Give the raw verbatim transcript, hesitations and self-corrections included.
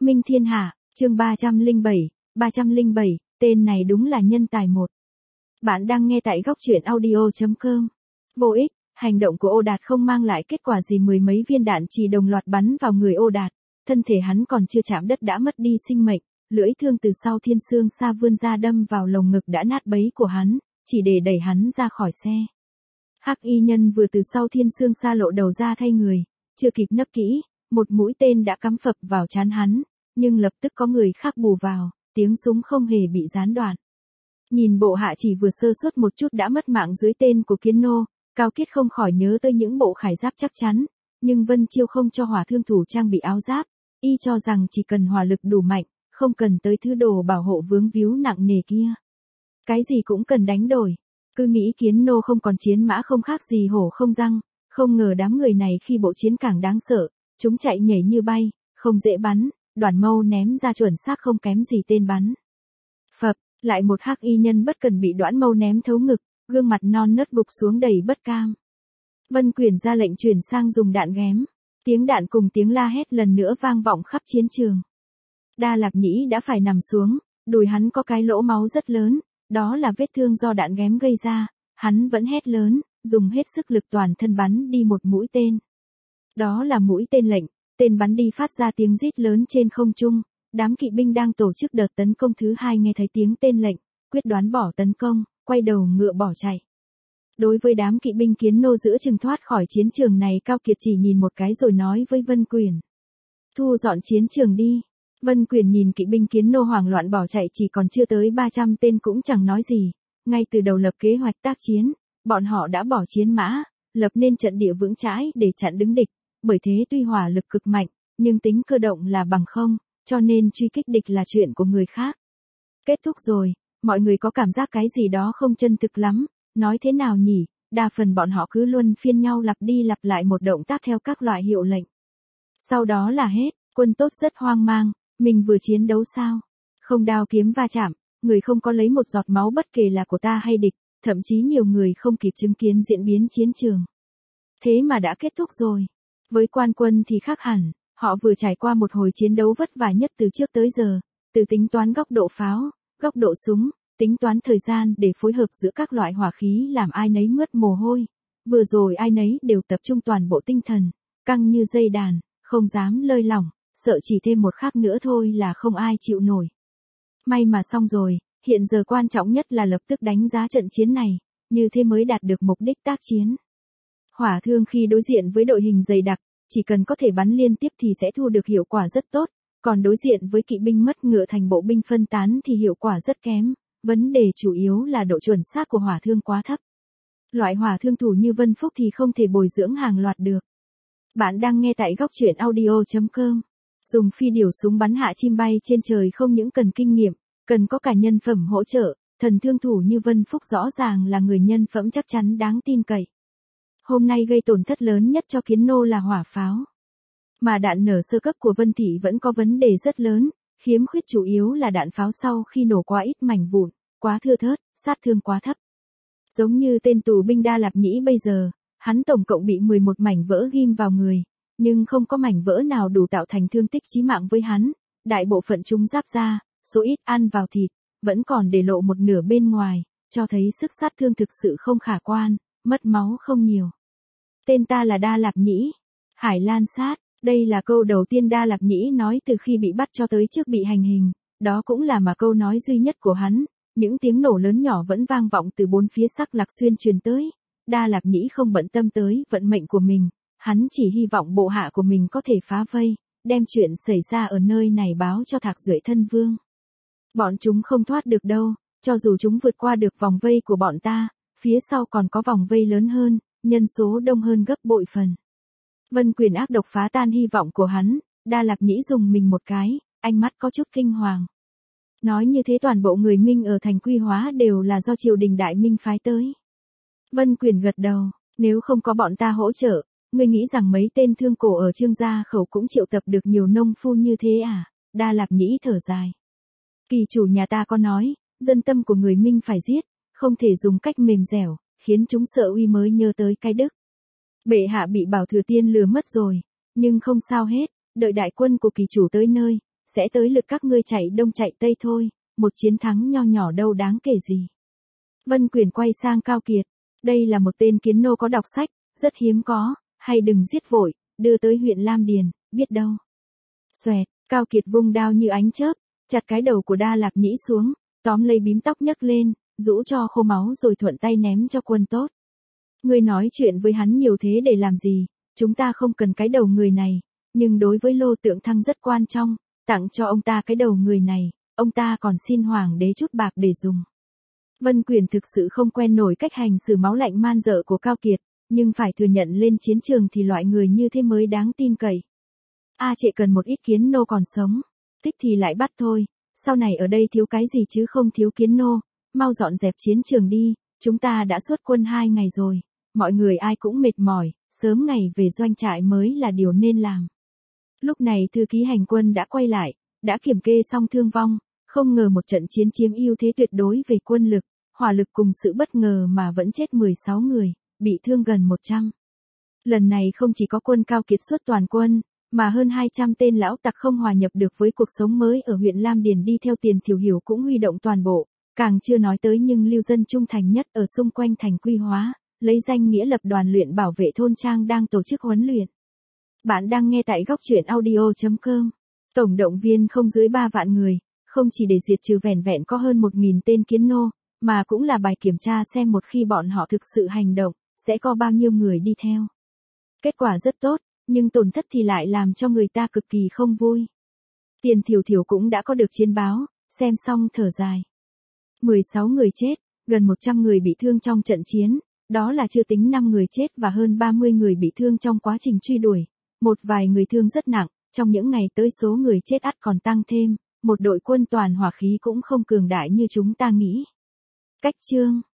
Minh Thiên Hạ, chương ba trăm lẻ bảy, ba trăm lẻ bảy, tên này đúng là nhân tài một. Bạn đang nghe tại góc truyện audio chấm com. Vô ích, hành động của Ô Đạt không mang lại kết quả gì, mười mấy viên đạn chỉ đồng loạt bắn vào người Ô Đạt, thân thể hắn còn chưa chạm đất đã mất đi sinh mệnh, lưỡi thương từ sau thiên xương xa vươn ra đâm vào lồng ngực đã nát bấy của hắn, chỉ để đẩy hắn ra khỏi xe. Hắc y nhân vừa từ sau thiên xương xa lộ đầu ra thay người, chưa kịp nấp kỹ, một mũi tên đã cắm phập vào trán hắn, nhưng lập tức có người khác bù vào, tiếng súng không hề bị gián đoạn. Nhìn bộ hạ chỉ vừa sơ suất một chút đã mất mạng dưới tên của Kiến Nô, Cao Kiết không khỏi nhớ tới những bộ khải giáp chắc chắn, nhưng Vân Chiêu không cho hỏa thương thủ trang bị áo giáp, y cho rằng chỉ cần hỏa lực đủ mạnh, không cần tới thứ đồ bảo hộ vướng víu nặng nề kia. Cái gì cũng cần đánh đổi, cứ nghĩ Kiến Nô không còn chiến mã không khác gì hổ không răng, không ngờ đám người này khi bộ chiến càng đáng sợ, chúng chạy nhảy như bay, không dễ bắn, Đoàn Mâu ném ra chuẩn xác không kém gì tên bắn. Phập, lại một hắc y nhân bất cần bị Đoản Mâu ném thấu ngực, gương mặt non nớt gục xuống đầy bất cam. Vân Quyền ra lệnh chuyển sang dùng đạn ghém, tiếng đạn cùng tiếng la hét lần nữa vang vọng khắp chiến trường. Đa Lạp Nhĩ đã phải nằm xuống, đùi hắn có cái lỗ máu rất lớn, đó là vết thương do đạn ghém gây ra, hắn vẫn hét lớn, dùng hết sức lực toàn thân bắn đi một mũi tên. Đó là mũi tên lệnh, tên bắn đi phát ra tiếng rít lớn trên không trung, đám kỵ binh đang tổ chức đợt tấn công thứ hai nghe thấy tiếng tên lệnh, quyết đoán bỏ tấn công, quay đầu ngựa bỏ chạy. Đối với đám kỵ binh Kiến Nô giữa chừng thoát khỏi chiến trường này, Cao Kiệt chỉ nhìn một cái rồi nói với Vân Quyền: thu dọn chiến trường đi. Vân Quyền nhìn kỵ binh Kiến Nô hoảng loạn bỏ chạy chỉ còn chưa tới ba trăm tên cũng chẳng nói gì, ngay từ đầu lập kế hoạch tác chiến, bọn họ đã bỏ chiến mã, lập nên trận địa vững chãi để chặn đứng địch, bởi thế tuy hỏa lực cực mạnh, nhưng tính cơ động là bằng không, cho nên truy kích địch là chuyện của người khác. Kết thúc rồi, mọi người có cảm giác cái gì đó không chân thực lắm, nói thế nào nhỉ, đa phần bọn họ cứ luân phiên nhau lặp đi lặp lại một động tác theo các loại hiệu lệnh. Sau đó là hết, quân tốt rất hoang mang, mình vừa chiến đấu sao? Không đao kiếm va chạm, người không có lấy một giọt máu bất kể là của ta hay địch, thậm chí nhiều người không kịp chứng kiến diễn biến chiến trường. Thế mà đã kết thúc rồi. Với quan quân thì khác hẳn, họ vừa trải qua một hồi chiến đấu vất vả nhất từ trước tới giờ, từ tính toán góc độ pháo, góc độ súng, tính toán thời gian để phối hợp giữa các loại hỏa khí làm ai nấy mướt mồ hôi. Vừa rồi ai nấy đều tập trung toàn bộ tinh thần, căng như dây đàn, không dám lơi lỏng, sợ chỉ thêm một khắc nữa thôi là không ai chịu nổi. May mà xong rồi, hiện giờ quan trọng nhất là lập tức đánh giá trận chiến này, như thế mới đạt được mục đích tác chiến. Hỏa thương khi đối diện với đội hình dày đặc, chỉ cần có thể bắn liên tiếp thì sẽ thu được hiệu quả rất tốt, còn đối diện với kỵ binh mất ngựa thành bộ binh phân tán thì hiệu quả rất kém, vấn đề chủ yếu là độ chuẩn xác của hỏa thương quá thấp. Loại hỏa thương thủ như Vân Phúc thì không thể bồi dưỡng hàng loạt được. Bạn đang nghe tại góc truyện audio chấm com. Dùng phi điểu súng bắn hạ chim bay trên trời không những cần kinh nghiệm, cần có cả nhân phẩm hỗ trợ, thần thương thủ như Vân Phúc rõ ràng là người nhân phẩm chắc chắn đáng tin cậy. Hôm nay gây tổn thất lớn nhất cho Kiến Nô là hỏa pháo. Mà đạn nở sơ cấp của Vân Thị vẫn có vấn đề rất lớn, khiếm khuyết chủ yếu là đạn pháo sau khi nổ quá ít mảnh vụn, quá thưa thớt, sát thương quá thấp. Giống như tên tù binh Đa Lạp Nhĩ bây giờ, hắn tổng cộng bị mười một mảnh vỡ ghim vào người, nhưng không có mảnh vỡ nào đủ tạo thành thương tích chí mạng với hắn, đại bộ phận chúng giáp ra, số ít ăn vào thịt, vẫn còn để lộ một nửa bên ngoài, cho thấy sức sát thương thực sự không khả quan, mất máu không nhiều. Tên ta là Đa Lạp Nhĩ, Hải Lan Sát, đây là câu đầu tiên Đa Lạp Nhĩ nói từ khi bị bắt cho tới trước bị hành hình, đó cũng là mà câu nói duy nhất của hắn, những tiếng nổ lớn nhỏ vẫn vang vọng từ bốn phía Sắc Lạc Xuyên truyền tới. Đa Lạp Nhĩ không bận tâm tới vận mệnh của mình, hắn chỉ hy vọng bộ hạ của mình có thể phá vây, đem chuyện xảy ra ở nơi này báo cho Thạc Duệ Thân Vương. Bọn chúng không thoát được đâu, cho dù chúng vượt qua được vòng vây của bọn ta, phía sau còn có vòng vây lớn hơn, nhân số đông hơn gấp bội phần. Vân Quyền ác độc phá tan hy vọng của hắn, Đa Lạp Nhĩ dùng mình một cái, ánh mắt có chút kinh hoàng. Nói như thế toàn bộ người Minh ở thành Quy Hóa đều là do triều đình Đại Minh phái tới. Vân Quyền gật đầu, nếu không có bọn ta hỗ trợ, ngươi nghĩ rằng mấy tên thương cổ ở Trương Gia Khẩu cũng triệu tập được nhiều nông phu như thế à? Đa Lạp Nhĩ thở dài. Kỳ chủ nhà ta có nói, dân tâm của người Minh phải giết, không thể dùng cách mềm dẻo, khiến chúng sợ uy mới nhớ tới cái đức. Bệ hạ bị Bảo Thừa Tiên lừa mất rồi, nhưng không sao hết, đợi đại quân của kỳ chủ tới nơi, sẽ tới lượt các ngươi chạy đông chạy tây thôi, một chiến thắng nho nhỏ đâu đáng kể gì. Vân Quyền quay sang Cao Kiệt, đây là một tên kiến nô có đọc sách, rất hiếm có, hay đừng giết vội, đưa tới huyện Lam Điền, biết đâu. Xoẹt, Cao Kiệt vung đao như ánh chớp, chặt cái đầu của Đa Lạp Nhĩ xuống, tóm lấy bím tóc nhấc lên, rũ cho khô máu rồi thuận tay ném cho Quân Tốt. Ngươi nói chuyện với hắn nhiều thế để làm gì, chúng ta không cần cái đầu người này, nhưng đối với Lô Tượng Thăng rất quan trọng, tặng cho ông ta cái đầu người này, ông ta còn xin hoàng đế chút bạc để dùng. Vân Quyền thực sự không quen nổi cách hành xử máu lạnh man dợ của Cao Kiệt, nhưng phải thừa nhận lên chiến trường thì loại người như thế mới đáng tin cậy. A Trệ cần một ít kiến nô còn sống, thích thì lại bắt thôi, sau này ở đây thiếu cái gì chứ không thiếu kiến nô, mau dọn dẹp chiến trường đi, chúng ta đã xuất quân hai ngày rồi, mọi người ai cũng mệt mỏi, sớm ngày về doanh trại mới là điều nên làm. Lúc này thư ký hành quân đã quay lại, đã kiểm kê xong thương vong, không ngờ một trận chiến chiếm ưu thế tuyệt đối về quân lực, hỏa lực cùng sự bất ngờ mà vẫn chết mười sáu người, bị thương gần một trăm. Lần này không chỉ có quân Cao Kiệt xuất toàn quân, mà hơn hai trăm tên lão tặc không hòa nhập được với cuộc sống mới ở huyện Lam Điền đi theo Tiền Thiểu Hiểu cũng huy động toàn bộ, càng chưa nói tới nhưng lưu dân trung thành nhất ở xung quanh thành Quy Hóa, lấy danh nghĩa lập đoàn luyện bảo vệ thôn trang đang tổ chức huấn luyện. Bạn đang nghe tại góc truyện audio chấm com. Tổng động viên không dưới ba vạn người, không chỉ để diệt trừ vẻn vẹn có hơn một nghìn tên kiến nô, mà cũng là bài kiểm tra xem một khi bọn họ thực sự hành động, sẽ có bao nhiêu người đi theo. Kết quả rất tốt, nhưng tổn thất thì lại làm cho người ta cực kỳ không vui. Tiền Thiểu Thiểu cũng đã có được chiến báo, xem xong thở dài. mười sáu người chết, gần một trăm người bị thương trong trận chiến, đó là chưa tính năm người chết và hơn ba mươi người bị thương trong quá trình truy đuổi. Một vài người thương rất nặng, trong những ngày tới số người chết ắt còn tăng thêm, một đội quân toàn hỏa khí cũng không cường đại như chúng ta nghĩ. Cách chương